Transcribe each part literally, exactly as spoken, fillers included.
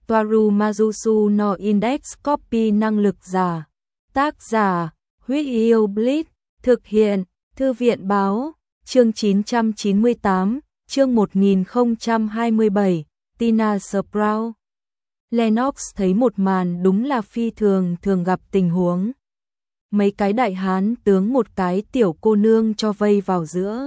Toaru Majusu no Index Copy năng lực giả. Tác giả, Huyết Yêu Blitz, thực hiện, Thư viện báo, chương chín trăm chín mươi tám, chương một nghìn không trăm hai mươi bảy, Tina Sprout. Lennox thấy một màn đúng là phi thường thường gặp tình huống. Mấy cái đại hán tướng một cái tiểu cô nương cho vây vào giữa.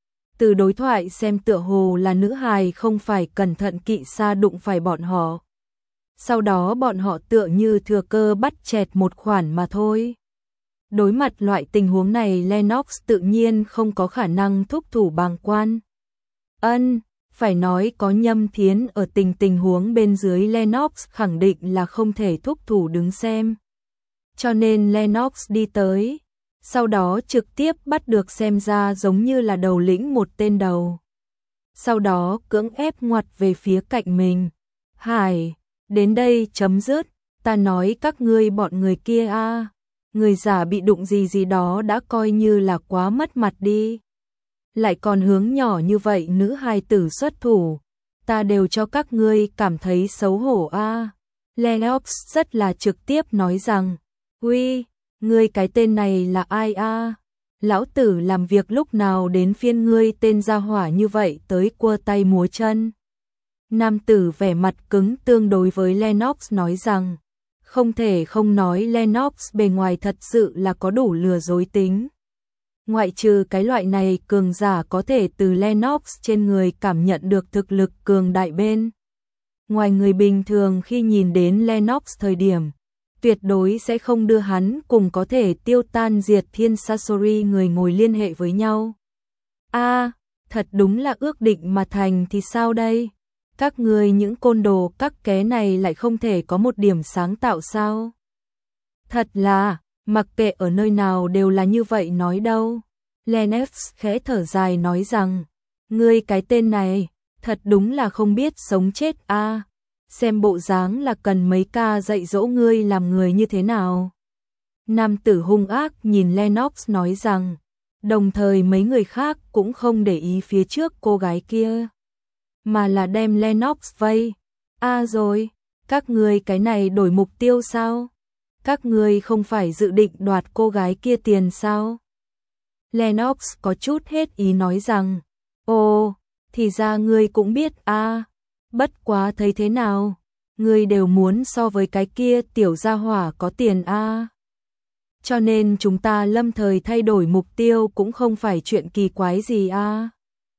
Từ đối thoại xem tựa hồ là nữ hài không phải cẩn thận kỵ xa đụng phải bọn họ. Sau đó bọn họ tựa như thừa cơ bắt chẹt một khoản mà thôi. Đối mặt loại tình huống này Lennox tự nhiên không có khả năng thúc thủ bàng quan. Ân, phải nói có Nhâm Thiến ở tình tình huống bên dưới Lennox khẳng định là không thể thúc thủ đứng xem. Cho nên Lennox đi tới, sau đó trực tiếp bắt được xem ra giống như là đầu lĩnh một tên đầu. Sau đó cưỡng ép ngoặt về phía cạnh mình. Hải, đến đây chấm dứt, ta nói các ngươi bọn người kia a, người giả bị đụng gì gì đó đã coi như là quá mất mặt đi. Lại còn hướng nhỏ như vậy nữ hài tử xuất thủ, ta đều cho các ngươi cảm thấy xấu hổ a. Lennox rất là trực tiếp nói rằng, uy, ngươi cái tên này là ai a? Lão tử làm việc lúc nào đến phiên ngươi tên gia hỏa như vậy tới cua tay múa chân. Nam tử vẻ mặt cứng tương đối với Lennox nói rằng, không thể không nói Lennox bề ngoài thật sự là có đủ lừa dối tính. Ngoại trừ cái loại này cường giả có thể từ Lennox trên người cảm nhận được thực lực cường đại bên. Ngoài người bình thường khi nhìn đến Lennox thời điểm, tuyệt đối sẽ không đưa hắn cùng có thể tiêu tan diệt thiên Sasori người ngồi liên hệ với nhau. A, à, thật đúng là ước định mà thành thì sao đây? Các người những côn đồ các ké này lại không thể có một điểm sáng tạo sao? Thật là, mặc kệ ở nơi nào đều là như vậy nói đâu. Lennox khẽ thở dài nói rằng, ngươi cái tên này, thật đúng là không biết sống chết a. À, xem bộ dáng là cần mấy ca dạy dỗ ngươi làm người như thế nào. Nam tử hung ác nhìn Lennox nói rằng, đồng thời mấy người khác cũng không để ý phía trước cô gái kia, mà là đem Lennox vây. A à rồi, các ngươi cái này đổi mục tiêu sao? Các ngươi không phải dự định đoạt cô gái kia tiền sao? Lennox có chút hết ý nói rằng, ồ, thì ra ngươi cũng biết a, à, bất quá thấy thế nào, ngươi đều muốn so với cái kia tiểu gia hỏa có tiền a. À. Cho nên chúng ta lâm thời thay đổi mục tiêu cũng không phải chuyện kỳ quái gì a. À.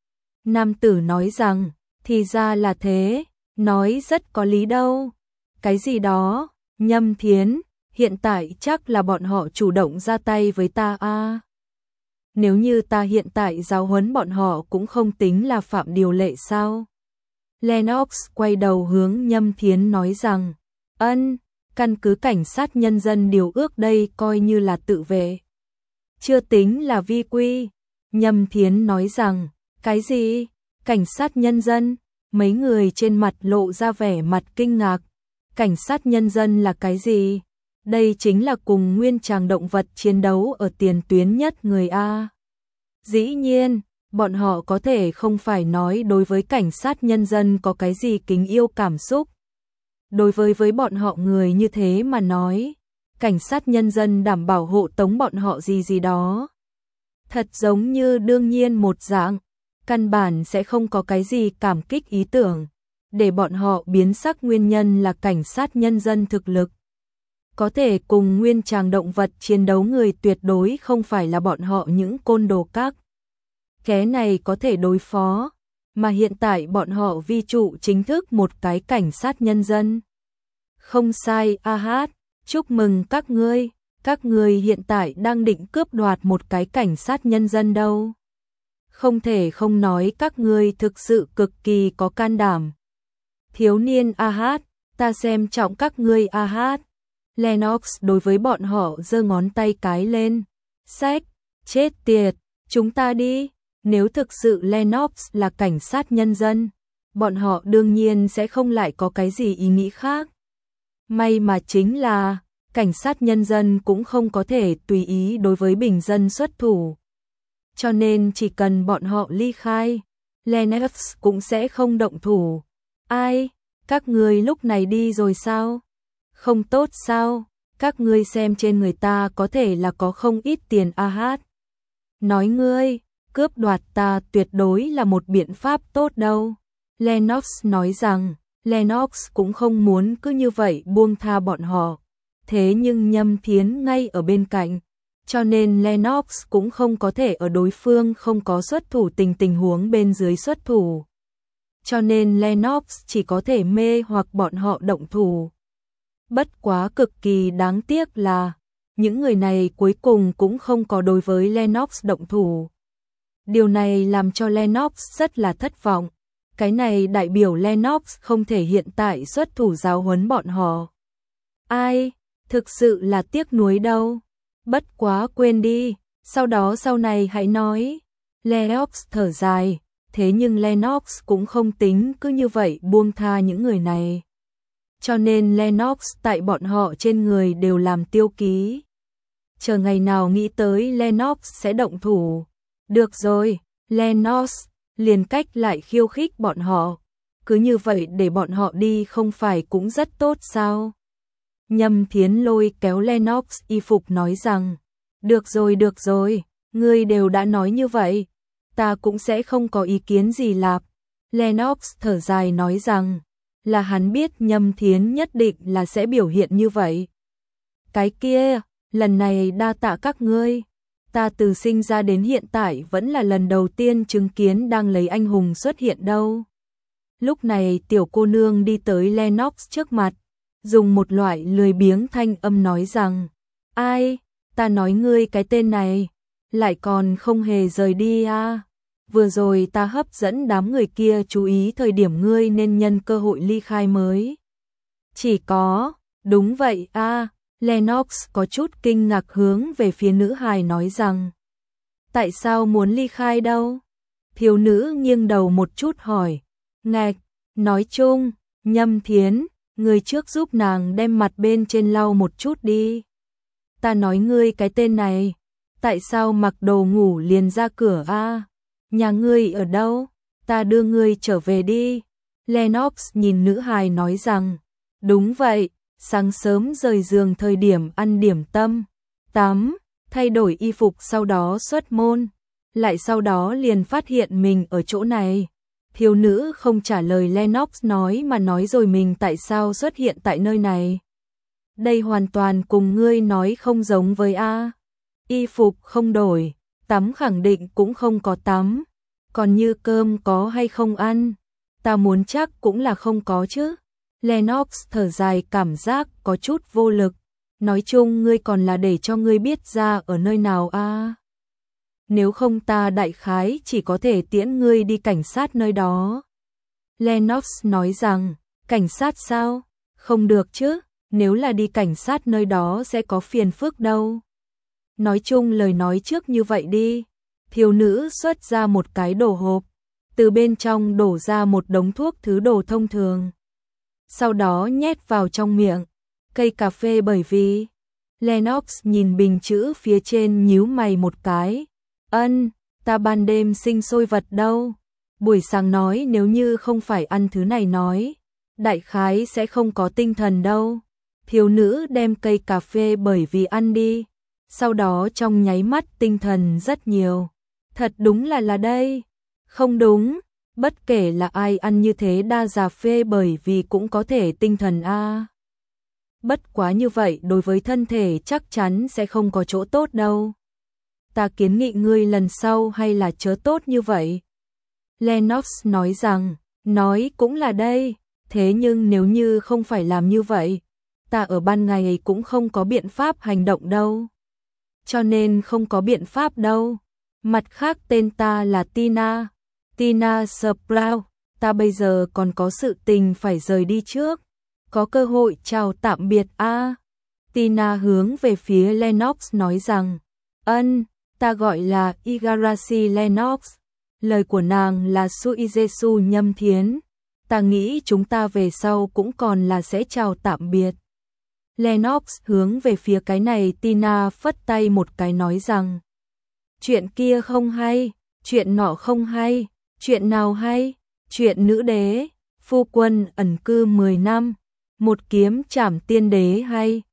Nam tử nói rằng, thì ra là thế, nói rất có lý đâu. Cái gì đó, Nhâm Thiến, hiện tại chắc là bọn họ chủ động ra tay với ta a. À. Nếu như ta hiện tại giáo huấn bọn họ cũng không tính là phạm điều lệ sao? Lennox quay đầu hướng Nhâm Thiến nói rằng, ân, căn cứ cảnh sát nhân dân điều ước đây coi như là tự vệ. Chưa tính là vi quy. Nhâm Thiến nói rằng, cái gì? Cảnh sát nhân dân? Mấy người trên mặt lộ ra vẻ mặt kinh ngạc. Cảnh sát nhân dân là cái gì? Đây chính là cùng nguyên tràng động vật chiến đấu ở tiền tuyến nhất người A. Dĩ nhiên, bọn họ có thể không phải nói đối với cảnh sát nhân dân có cái gì kính yêu cảm xúc. Đối với với bọn họ người như thế mà nói, cảnh sát nhân dân đảm bảo hộ tống bọn họ gì gì đó. Thật giống như đương nhiên một dạng, căn bản sẽ không có cái gì cảm kích ý tưởng, để bọn họ biến sắc nguyên nhân là cảnh sát nhân dân thực lực. Có thể cùng nguyên tràng động vật chiến đấu người tuyệt đối không phải là bọn họ những côn đồ các. Ké này có thể đối phó, mà hiện tại bọn họ vi trụ chính thức một cái cảnh sát nhân dân. Không sai, a hát, chúc mừng các ngươi, các ngươi hiện tại đang định cướp đoạt một cái cảnh sát nhân dân đâu. Không thể không nói các ngươi thực sự cực kỳ có can đảm. Thiếu niên a hát, ta xem trọng các ngươi a hát. Lennox đối với bọn họ giơ ngón tay cái lên. Sách, chết tiệt, chúng ta đi. Nếu thực sự Lennox là cảnh sát nhân dân, bọn họ đương nhiên sẽ không lại có cái gì ý nghĩ khác. May mà chính là, cảnh sát nhân dân cũng không có thể tùy ý đối với bình dân xuất thủ. Cho nên chỉ cần bọn họ ly khai, Lennox cũng sẽ không động thủ. Ai? Các ngươi lúc này đi rồi sao? Không tốt sao? Các ngươi xem trên người ta có thể là có không ít tiền a hát. Nói ngươi, cướp đoạt ta tuyệt đối là một biện pháp tốt đâu. Lennox nói rằng, Lennox cũng không muốn cứ như vậy buông tha bọn họ. Thế nhưng Nhâm Thiến ngay ở bên cạnh, cho nên Lennox cũng không có thể ở đối phương không có xuất thủ tình tình huống bên dưới xuất thủ. Cho nên Lennox chỉ có thể mê hoặc bọn họ động thủ. Bất quá cực kỳ đáng tiếc là, những người này cuối cùng cũng không có đối với Lennox động thủ. Điều này làm cho Lennox rất là thất vọng. Cái này đại biểu Lennox không thể hiện tại xuất thủ giáo huấn bọn họ. Ai, thực sự là tiếc nuối đâu. Bất quá quên đi, sau đó sau này hãy nói. Lennox thở dài, thế nhưng Lennox cũng không tính cứ như vậy buông tha những người này. Cho nên Lennox tại bọn họ trên người đều làm tiêu ký. Chờ ngày nào nghĩ tới Lennox sẽ động thủ. Được rồi, Lennox, liền cách lại khiêu khích bọn họ. Cứ như vậy để bọn họ đi không phải cũng rất tốt sao? Nhâm Thiến lôi kéo Lennox y phục nói rằng, được rồi được rồi, ngươi đều đã nói như vậy, ta cũng sẽ không có ý kiến gì lạp. Lennox thở dài nói rằng, là hắn biết Nhâm Thiến nhất định là sẽ biểu hiện như vậy. Cái kia, lần này đa tạ các ngươi, ta từ sinh ra đến hiện tại vẫn là lần đầu tiên chứng kiến đang lấy anh hùng xuất hiện đâu. Lúc này tiểu cô nương đi tới Lennox trước mặt, dùng một loại lười biếng thanh âm nói rằng, ai, ta nói ngươi cái tên này, lại còn không hề rời đi à. Vừa rồi ta hấp dẫn đám người kia chú ý thời điểm ngươi nên nhân cơ hội ly khai mới. Chỉ có, đúng vậy à, Lennox có chút kinh ngạc hướng về phía nữ hài nói rằng, tại sao muốn ly khai đâu? Thiếu nữ nghiêng đầu một chút hỏi, ngạch, nói chung, Nhâm Thiến, người trước giúp nàng đem mặt bên trên lau một chút đi. Ta nói ngươi cái tên này, tại sao mặc đồ ngủ liền ra cửa a? À? Nhà ngươi ở đâu? Ta đưa ngươi trở về đi. Lennox nhìn nữ hài nói rằng, đúng vậy, sáng sớm rời giường thời điểm ăn điểm tâm, tắm, thay đổi y phục sau đó xuất môn, lại sau đó liền phát hiện mình ở chỗ này. Thiếu nữ không trả lời Lennox nói mà nói rồi mình tại sao xuất hiện tại nơi này. Đây hoàn toàn cùng ngươi nói không giống với A. Y phục không đổi, tắm khẳng định cũng không có tắm, còn như cơm có hay không ăn, ta muốn chắc cũng là không có chứ. Lennox thở dài cảm giác có chút vô lực, nói chung ngươi còn là để cho ngươi biết ra ở nơi nào a. Nếu không ta đại khái chỉ có thể tiễn ngươi đi cảnh sát nơi đó. Lennox nói rằng, cảnh sát sao? Không được chứ, nếu là đi cảnh sát nơi đó sẽ có phiền phức đâu. Nói chung lời nói trước như vậy đi. Thiếu nữ xuất ra một cái đồ hộp, từ bên trong đổ ra một đống thuốc thứ đồ thông thường. Sau đó nhét vào trong miệng, cây cà phê bởi vì... Lennox nhìn bình chữ phía trên nhíu mày một cái. Ân, ta ban đêm sinh sôi vật đâu. Buổi sáng nói nếu như không phải ăn thứ này nói, đại khái sẽ không có tinh thần đâu. Thiếu nữ đem cây cà phê bởi vì ăn đi, sau đó trong nháy mắt tinh thần rất nhiều. Thật đúng là là đây. Không đúng, bất kể là ai ăn như thế đa cà phê bởi vì cũng có thể tinh thần a. Bất quá như vậy đối với thân thể chắc chắn sẽ không có chỗ tốt đâu. Ta kiến nghị ngươi lần sau hay là chớ tốt như vậy. Lennox nói rằng, nói cũng là đây, thế nhưng nếu như không phải làm như vậy, ta ở ban ngày cũng không có biện pháp hành động đâu. Cho nên không có biện pháp đâu. Mặt khác tên ta là Tina, Tina Sprout, ta bây giờ còn có sự tình phải rời đi trước. Có cơ hội chào tạm biệt a. À. Tina hướng về phía Lennox nói rằng, ân, ta gọi là Igarashi Lennox. Lời của nàng là Suijesu Nhâm Thiến. Ta nghĩ chúng ta về sau cũng còn là sẽ chào tạm biệt. Lennox hướng về phía cái này Tina phất tay một cái nói rằng, chuyện kia không hay, chuyện nọ không hay, chuyện nào hay, chuyện nữ đế, Phu quân ẩn cư mười năm, một kiếm trảm tiên đế hay